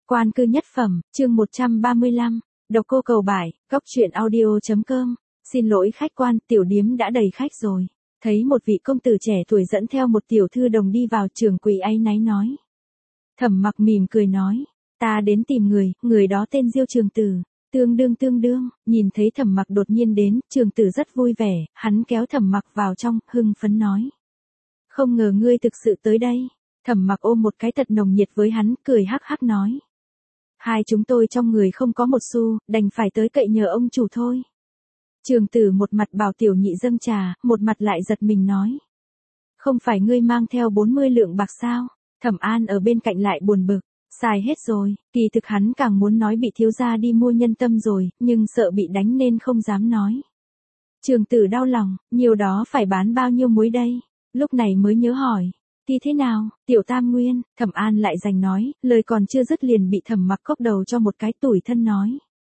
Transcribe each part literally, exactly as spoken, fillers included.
Quan cư nhất phẩm, chương một trăm ba mươi lăm, độc cô cầu bại, góc truyện audio.com, xin lỗi khách quan, tiểu điếm đã đầy khách rồi. Thấy một vị công tử trẻ tuổi dẫn theo một tiểu thư đồng đi vào, trưởng quỹ áy náy nói. Thẩm Mặc mỉm cười nói, ta đến tìm người, người đó tên Diêu Trường Tử. Tương đương tương đương, nhìn thấy Thẩm Mặc đột nhiên đến, Trường Tử rất vui vẻ, hắn kéo Thẩm Mặc vào trong, hưng phấn nói. Không ngờ ngươi thực sự tới đây. Thẩm Mặc ôm một cái thật nồng nhiệt với hắn, cười hắc hắc nói. Hai chúng tôi trong người không có một xu, đành phải tới cậy nhờ ông chủ thôi. Trường Tử một mặt bảo tiểu nhị dâng trà, một mặt lại giật mình nói. Không phải ngươi mang theo bốn mươi lượng bạc sao? Thẩm An ở bên cạnh lại buồn bực. Xài hết rồi, kỳ thực hắn càng muốn nói bị thiếu gia đi mua nhân tâm rồi, nhưng sợ bị đánh nên không dám nói. Trường Tử đau lòng, nhiều đó phải bán bao nhiêu muối đây? Lúc này mới nhớ hỏi. Thì thế nào, tiểu tam nguyên, Thẩm An lại giành nói, lời còn chưa dứt liền bị Thẩm Mặc cốc đầu cho một cái tủi thân nói.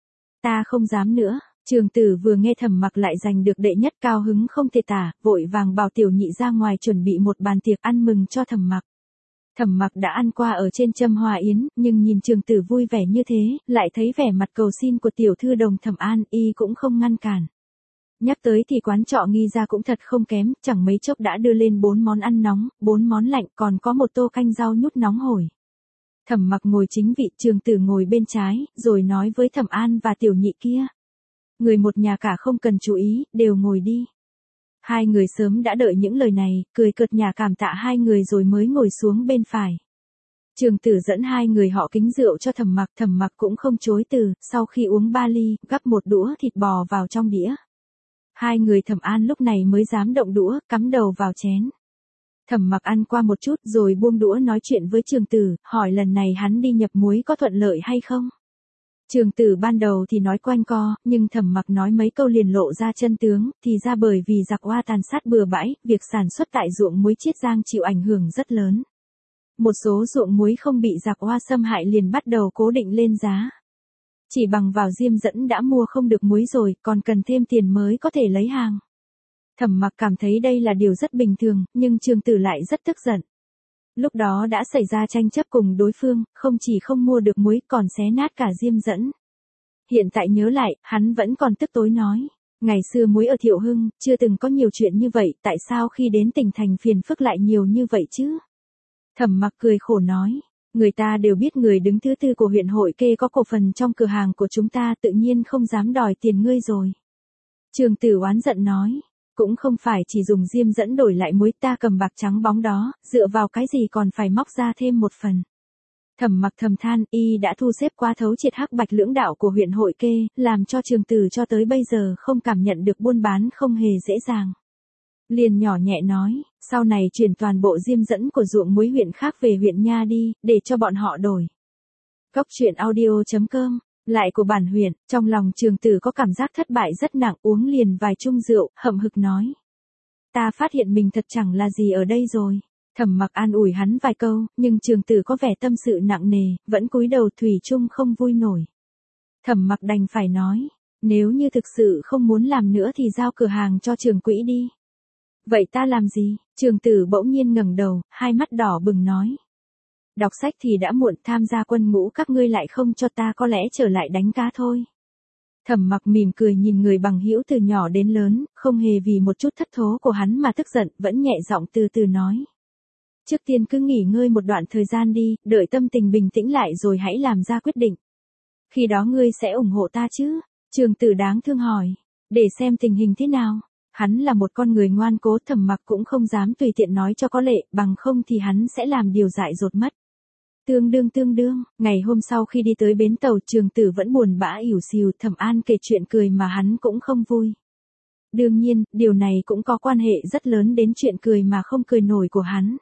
Ta không dám nữa. Trường Tử vừa nghe Thẩm Mặc lại giành được đệ nhất, cao hứng không thể tả, vội vàng bảo tiểu nhị ra ngoài chuẩn bị một bàn tiệc ăn mừng cho Thẩm Mặc. Thẩm Mặc đã ăn qua ở trên Trâm Hoa Yến, nhưng nhìn Trường Tử vui vẻ như thế, lại thấy vẻ mặt cầu xin của tiểu thư đồng Thẩm An, y cũng không ngăn cản. Nhắc tới thì quán trọ nghi ra cũng thật không kém, chẳng mấy chốc đã đưa lên bốn món ăn nóng, bốn món lạnh, còn có một tô canh rau nhút nóng hổi. Thẩm Mặc ngồi chính vị, Trường Tử ngồi bên trái, rồi nói với Thẩm An và tiểu nhị kia. Người một nhà cả không cần chú ý, đều ngồi đi. Hai người sớm đã đợi những lời này, cười cợt nhà cảm tạ hai người rồi mới ngồi xuống bên phải. Trường Tử dẫn hai người họ kính rượu cho Thẩm Mặc, Thẩm Mặc cũng không chối từ, sau khi uống ba ly, gắp một đũa thịt bò vào trong đĩa. Hai người Thẩm An lúc này mới dám động đũa, cắm đầu vào chén. Thẩm Mặc ăn qua một chút rồi buông đũa nói chuyện với Trường Tử, hỏi lần này hắn đi nhập muối có thuận lợi hay không. Trường Tử ban đầu thì nói quanh co, nhưng Thẩm Mặc nói mấy câu liền lộ ra chân tướng, thì ra bởi vì giặc Hoa tàn sát bừa bãi, việc sản xuất tại ruộng muối Chiết Giang chịu ảnh hưởng rất lớn. Một số ruộng muối không bị giặc Hoa xâm hại liền bắt đầu cố định lên giá. Chỉ bằng vào diêm dẫn đã mua không được muối rồi, còn cần thêm tiền mới có thể lấy hàng. Thẩm Mặc cảm thấy đây là điều rất bình thường, nhưng Trường Tử lại rất tức giận. Lúc đó đã xảy ra tranh chấp cùng đối phương, không chỉ không mua được muối còn xé nát cả diêm dẫn. Hiện tại nhớ lại, hắn vẫn còn tức tối nói. Ngày xưa muối ở Thiệu Hưng, chưa từng có nhiều chuyện như vậy, tại sao khi đến tỉnh thành phiền phức lại nhiều như vậy chứ? Thẩm Mặc cười khổ nói. Người ta đều biết người đứng thứ tư của huyện hội kê có cổ phần trong cửa hàng của chúng ta, tự nhiên không dám đòi tiền ngươi rồi. Trường Tử oán giận nói. Cũng không phải chỉ dùng diêm dẫn đổi lại muối, ta cầm bạc trắng bóng đó, dựa vào cái gì còn phải móc ra thêm một phần. Thẩm Mặc thầm than, y đã thu xếp quá thấu triệt hắc bạch lưỡng đạo của huyện hội kê, làm cho Trường Tử cho tới bây giờ không cảm nhận được buôn bán không hề dễ dàng. Liền nhỏ nhẹ nói, sau này chuyển toàn bộ diêm dẫn của ruộng muối huyện khác về huyện Nha đi, để cho bọn họ đổi. Góc truyện audio.com, lại của bản huyện, trong lòng Trường Tử có cảm giác thất bại rất nặng, uống liền vài chung rượu, hậm hực nói. Ta phát hiện mình thật chẳng là gì ở đây rồi. Thẩm Mặc an ủi hắn vài câu, nhưng Trường Tử có vẻ tâm sự nặng nề, vẫn cúi đầu thủy chung không vui nổi. Thẩm Mặc đành phải nói, nếu như thực sự không muốn làm nữa thì giao cửa hàng cho Trường quỹ đi. Vậy ta làm gì? Trường Tử bỗng nhiên ngẩng đầu, hai mắt đỏ bừng nói. Đọc sách thì đã muộn, tham gia quân ngũ các ngươi lại không cho ta, có lẽ trở lại đánh cá thôi. Thẩm Mặc mỉm cười nhìn người bằng hữu từ nhỏ đến lớn, không hề vì một chút thất thố của hắn mà tức giận, vẫn nhẹ giọng từ từ nói. Trước tiên cứ nghỉ ngơi một đoạn thời gian đi, đợi tâm tình bình tĩnh lại rồi hãy làm ra quyết định. Khi đó ngươi sẽ ủng hộ ta chứ? Trường Tử đáng thương hỏi. Để xem tình hình thế nào. Hắn là một con người ngoan cố, Thẩm Mặc cũng không dám tùy tiện nói cho có lệ, bằng không thì hắn sẽ làm điều dại dột mất. Tương đương tương đương, ngày hôm sau khi đi tới bến tàu, Trường Tử vẫn buồn bã ỉu xìu, Thẩm An kể chuyện cười mà hắn cũng không vui. Đương nhiên, điều này cũng có quan hệ rất lớn đến chuyện cười mà không cười nổi của hắn.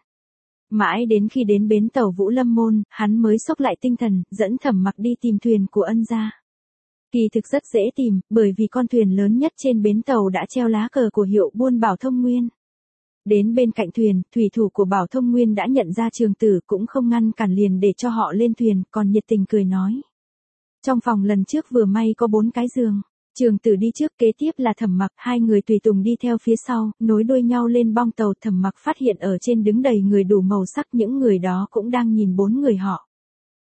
Mãi đến khi đến bến tàu Vũ Lâm Môn, hắn mới xốc lại tinh thần, dẫn Thẩm Mặc đi tìm thuyền của Ân gia. Kỳ thực rất dễ tìm, bởi vì con thuyền lớn nhất trên bến tàu đã treo lá cờ của hiệu buôn Bảo Thông Nguyên. Đến bên cạnh thuyền, thủy thủ của Bảo Thông Nguyên đã nhận ra Trường Tử, cũng không ngăn cản liền để cho họ lên thuyền, còn nhiệt tình cười nói. Trong phòng lần trước vừa may có bốn cái giường. Trường Tử đi trước, kế tiếp là Thẩm Mặc, hai người tùy tùng đi theo phía sau, nối đuôi nhau lên bong tàu. Thẩm Mặc phát hiện ở trên đứng đầy người đủ màu sắc, những người đó cũng đang nhìn bốn người họ.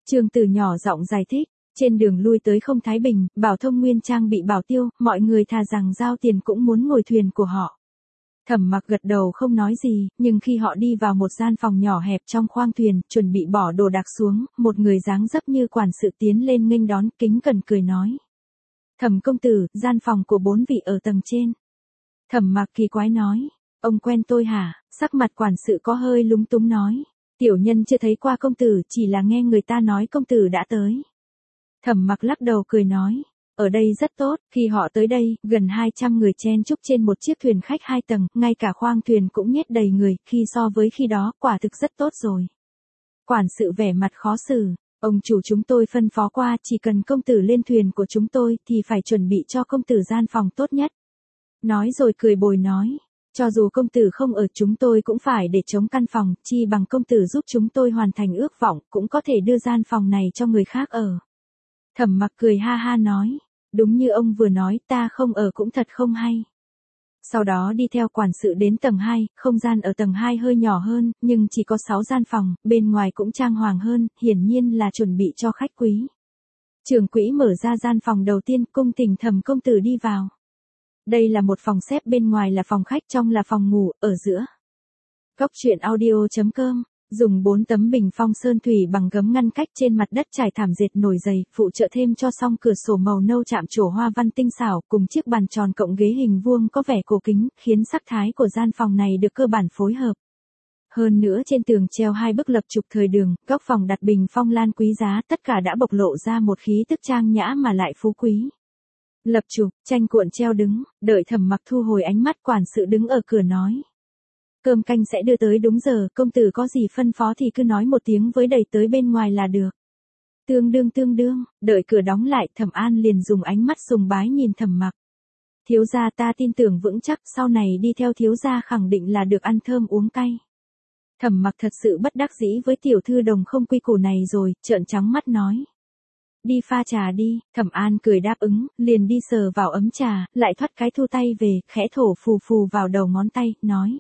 Trương Tử nhỏ giọng giải thích, trên đường lui tới không thái bình, Bảo Thông Nguyên Trang bị bảo tiêu, mọi người thà rằng giao tiền cũng muốn ngồi thuyền của họ. Thẩm Mặc gật đầu không nói gì, nhưng khi họ đi vào một gian phòng nhỏ hẹp trong khoang thuyền, chuẩn bị bỏ đồ đạc xuống, một người dáng dấp như quản sự tiến lên nghênh đón, kính cẩn cười nói. Thẩm công tử, gian phòng của bốn vị ở tầng trên. Thẩm Mặc kỳ quái nói, ông quen tôi hả? Sắc mặt quản sự có hơi lúng túng nói, tiểu nhân chưa thấy qua công tử, chỉ là nghe người ta nói công tử đã tới. Thẩm Mặc lắc đầu cười nói, ở đây rất tốt, khi họ tới đây, gần hai trăm người chen chúc trên một chiếc thuyền khách hai tầng, ngay cả khoang thuyền cũng nhét đầy người, khi so với khi đó, quả thực rất tốt rồi. Quản sự vẻ mặt khó xử, ông chủ chúng tôi phân phó qua, chỉ cần công tử lên thuyền của chúng tôi, thì phải chuẩn bị cho công tử gian phòng tốt nhất. Nói rồi cười bồi nói, cho dù công tử không ở chúng tôi cũng phải để chống căn phòng, chi bằng công tử giúp chúng tôi hoàn thành ước vọng, cũng có thể đưa gian phòng này cho người khác ở. Thẩm Mặc cười ha ha nói, đúng như ông vừa nói, ta không ở cũng thật không hay. Sau đó đi theo quản sự đến tầng hai, không gian ở tầng hai hơi nhỏ hơn, nhưng chỉ có sáu gian phòng, bên ngoài cũng trang hoàng hơn, hiển nhiên là chuẩn bị cho khách quý. Trưởng quỹ mở ra gian phòng đầu tiên, cung thỉnh Thẩm công tử đi vào. Đây là một phòng xếp, bên ngoài là phòng khách, trong là phòng ngủ, ở giữa. Góc truyện audio chấm com dùng bốn tấm bình phong sơn thủy bằng gấm ngăn cách, trên mặt đất trải thảm dệt nổi dày, phụ trợ thêm cho song cửa sổ màu nâu chạm trổ hoa văn tinh xảo, cùng chiếc bàn tròn cộng ghế hình vuông có vẻ cổ kính, khiến sắc thái của gian phòng này được cơ bản phối hợp. Hơn nữa trên tường treo hai bức lập chụp thời đường, góc phòng đặt bình phong lan quý giá, tất cả đã bộc lộ ra một khí tức trang nhã mà lại phú quý. Lập chụp, tranh cuộn treo đứng, đợi Thẩm Mặc thu hồi ánh mắt, quản sự đứng ở cửa nói. Cơm canh sẽ đưa tới đúng giờ, công tử có gì phân phó thì cứ nói một tiếng với đầy tới bên ngoài là được. Tương đương tương đương, đợi cửa đóng lại, Thẩm An liền dùng ánh mắt sùng bái nhìn Thẩm Mặc. Thiếu gia, ta tin tưởng vững chắc, sau này đi theo thiếu gia khẳng định là được ăn thơm uống cay. Thẩm Mặc thật sự bất đắc dĩ với tiểu thư đồng không quy củ này rồi, trợn trắng mắt nói. Đi pha trà đi, Thẩm An cười đáp ứng, liền đi sờ vào ấm trà, lại thoát cái thu tay về, khẽ thổ phù phù vào đầu ngón tay, nói.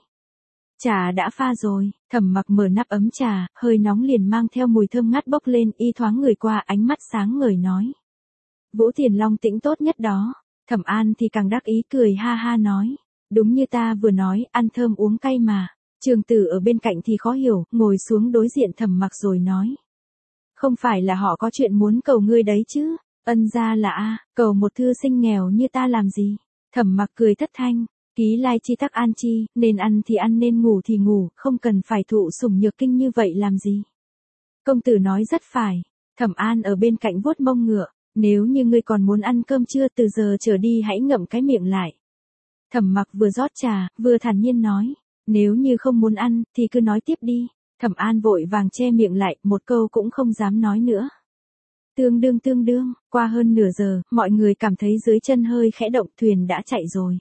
Trà đã pha rồi. Thẩm Mặc mở nắp ấm trà, hơi nóng liền mang theo mùi thơm ngát bốc lên, y thoáng người qua, ánh mắt sáng ngời nói. Vũ Thiền Long tĩnh tốt nhất đó. Thẩm An thì càng đắc ý, cười ha ha nói. Đúng như ta vừa nói, ăn thơm uống cay mà. Trường Tử ở bên cạnh thì khó hiểu, ngồi xuống đối diện Thẩm Mặc rồi nói. Không phải là họ có chuyện muốn cầu ngươi đấy chứ? Ân gia là a, cầu một thư sinh nghèo như ta làm gì? Thẩm Mặc cười thất thanh. Ký lai chi tắc an chi, nên ăn thì ăn nên ngủ thì ngủ, không cần phải thụ sủng nhược kinh như vậy làm gì. Công tử nói rất phải. Thẩm An ở bên cạnh vuốt mông ngựa, nếu như ngươi còn muốn ăn cơm trưa, từ giờ trở đi hãy ngậm cái miệng lại. Thẩm Mặc vừa rót trà, vừa thản nhiên nói, nếu như không muốn ăn, thì cứ nói tiếp đi. Thẩm An vội vàng che miệng lại, một câu cũng không dám nói nữa. Tương đương tương đương, qua hơn nửa giờ, mọi người cảm thấy dưới chân hơi khẽ động, thuyền đã chạy rồi.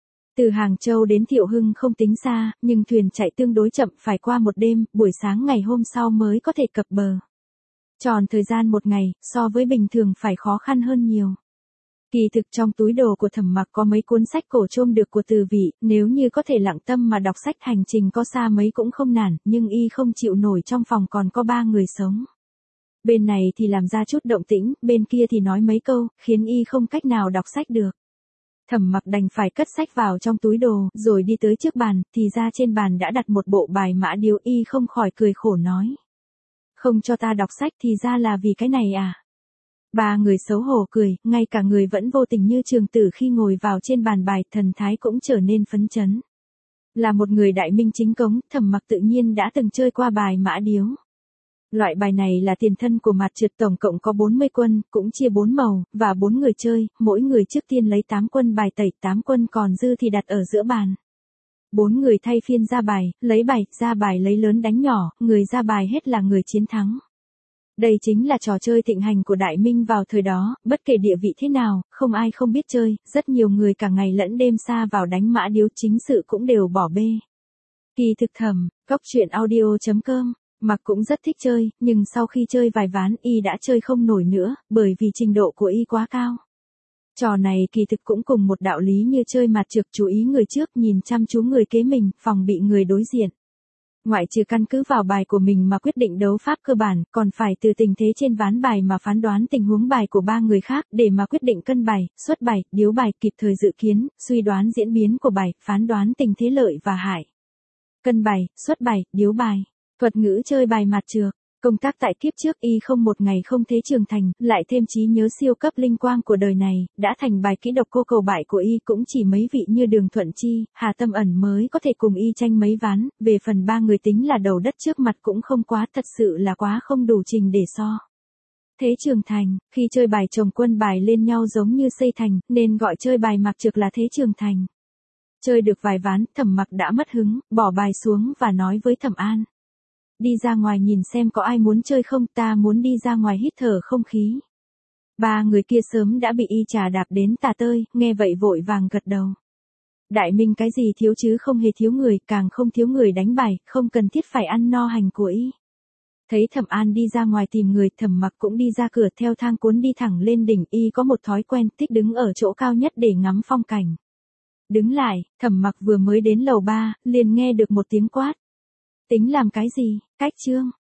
Từ Hàng Châu đến Thiệu Hưng không tính xa, nhưng thuyền chạy tương đối chậm, phải qua một đêm, buổi sáng ngày hôm sau mới có thể cập bờ. Tròn thời gian một ngày, so với bình thường phải khó khăn hơn nhiều. Kỳ thực trong túi đồ của Thẩm Mặc có mấy cuốn sách cổ trôm được của Từ Vị, nếu như có thể lặng tâm mà đọc sách, hành trình có xa mấy cũng không nản, nhưng y không chịu nổi trong phòng còn có ba người sống. Bên này thì làm ra chút động tĩnh, bên kia thì nói mấy câu, khiến y không cách nào đọc sách được. Thẩm Mặc đành phải cất sách vào trong túi đồ, rồi đi tới trước bàn, thì ra trên bàn đã đặt một bộ bài mã điếu, y không khỏi cười khổ nói. Không cho ta đọc sách thì ra là vì cái này à? Ba người xấu hổ cười, ngay cả người vẫn vô tình như Trường Tử khi ngồi vào trên bàn bài, thần thái cũng trở nên phấn chấn. Là một người đại minh chính cống, Thẩm Mặc tự nhiên đã từng chơi qua bài mã điếu. Loại bài này là tiền thân của mặt trượt, tổng cộng có bốn mươi quân, cũng chia bốn màu, và bốn người chơi, mỗi người trước tiên lấy tám quân bài tẩy, tám quân còn dư thì đặt ở giữa bàn. Bốn người thay phiên ra bài, lấy bài, ra bài lấy lớn đánh nhỏ, người ra bài hết là người chiến thắng. Đây chính là trò chơi thịnh hành của Đại Minh vào thời đó, bất kể địa vị thế nào, không ai không biết chơi, rất nhiều người cả ngày lẫn đêm sa vào đánh mã điếu, chính sự cũng đều bỏ bê. Kỳ thực Thẩm, góc truyện audio chấm com Mặc cũng rất thích chơi, nhưng sau khi chơi vài ván y đã chơi không nổi nữa, bởi vì trình độ của y quá cao. Trò này kỳ thực cũng cùng một đạo lý như chơi mặt trược, chú ý người trước, nhìn chăm chú người kế mình, phòng bị người đối diện. Ngoại trừ căn cứ vào bài của mình mà quyết định đấu pháp cơ bản, còn phải từ tình thế trên ván bài mà phán đoán tình huống bài của ba người khác để mà quyết định cân bài, xuất bài, điếu bài, kịp thời dự kiến, suy đoán diễn biến của bài, phán đoán tình thế lợi và hại. Cân bài, xuất bài, điếu bài. Thuật ngữ chơi bài mặt trược. Công tác tại kiếp trước y không một ngày không thế trưởng thành, lại thêm trí nhớ siêu cấp linh quang của đời này, đã thành bài kỹ độc cô cầu bại của y cũng chỉ mấy vị như Đường Thuận Chi, Hà Tâm Ẩn mới có thể cùng y tranh mấy ván, về phần ba người tính là đầu đất trước mặt cũng không quá, thật sự là quá không đủ trình để so. Thế trưởng thành, khi chơi bài chồng quân bài lên nhau giống như xây thành, nên gọi chơi bài mặc trực là thế trưởng thành. Chơi được vài ván, Thẩm Mặc đã mất hứng, bỏ bài xuống và nói với Thẩm An. Đi ra ngoài nhìn xem có ai muốn chơi không, ta muốn đi ra ngoài hít thở không khí. Ba người kia sớm đã bị y trà đạp đến tả tơi, nghe vậy vội vàng gật đầu. Đại Minh cái gì thiếu chứ không hề thiếu người, càng không thiếu người đánh bài, không cần thiết phải ăn no hành của y. Thấy Thẩm An đi ra ngoài tìm người, Thẩm Mặc cũng đi ra cửa theo thang cuốn đi thẳng lên đỉnh, y có một thói quen thích đứng ở chỗ cao nhất để ngắm phong cảnh. Đứng lại, Thẩm Mặc vừa mới đến lầu ba, liền nghe được một tiếng quát. Tính làm cái gì, Cách Trương?